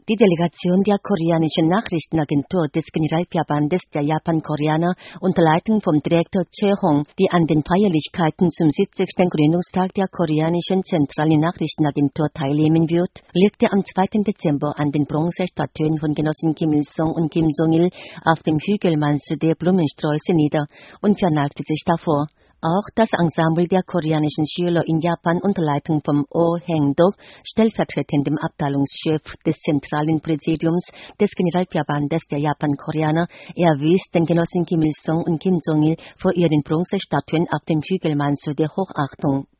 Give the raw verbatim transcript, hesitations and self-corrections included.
Die Delegation der koreanischen Nachrichtenagentur des Generalverbandes der Japan-Koreaner unter Leitung vom Direktor Choi Hong, die an den Feierlichkeiten zum siebzigsten Gründungstag der koreanischen zentralen Nachrichtenagentur teilnehmen wird, legte am zweiten Dezember an den Bronzestatuen von Genossen Kim Il-sung und Kim Jong-il auf dem Hügel Mansudae Blumensträuße nieder und verneigte sich davor. Auch das Ensemble der koreanischen Schüler in Japan unter Leitung von Oh Heng-dok, stellvertretendem Abteilungschef des zentralen Präsidiums des Generalverbandes der Japan-Koreaner, erwies den Genossen Kim Il-sung und Kim Jong-il vor ihren Bronzestatuen auf dem Hügel Mansudae Hochachtung.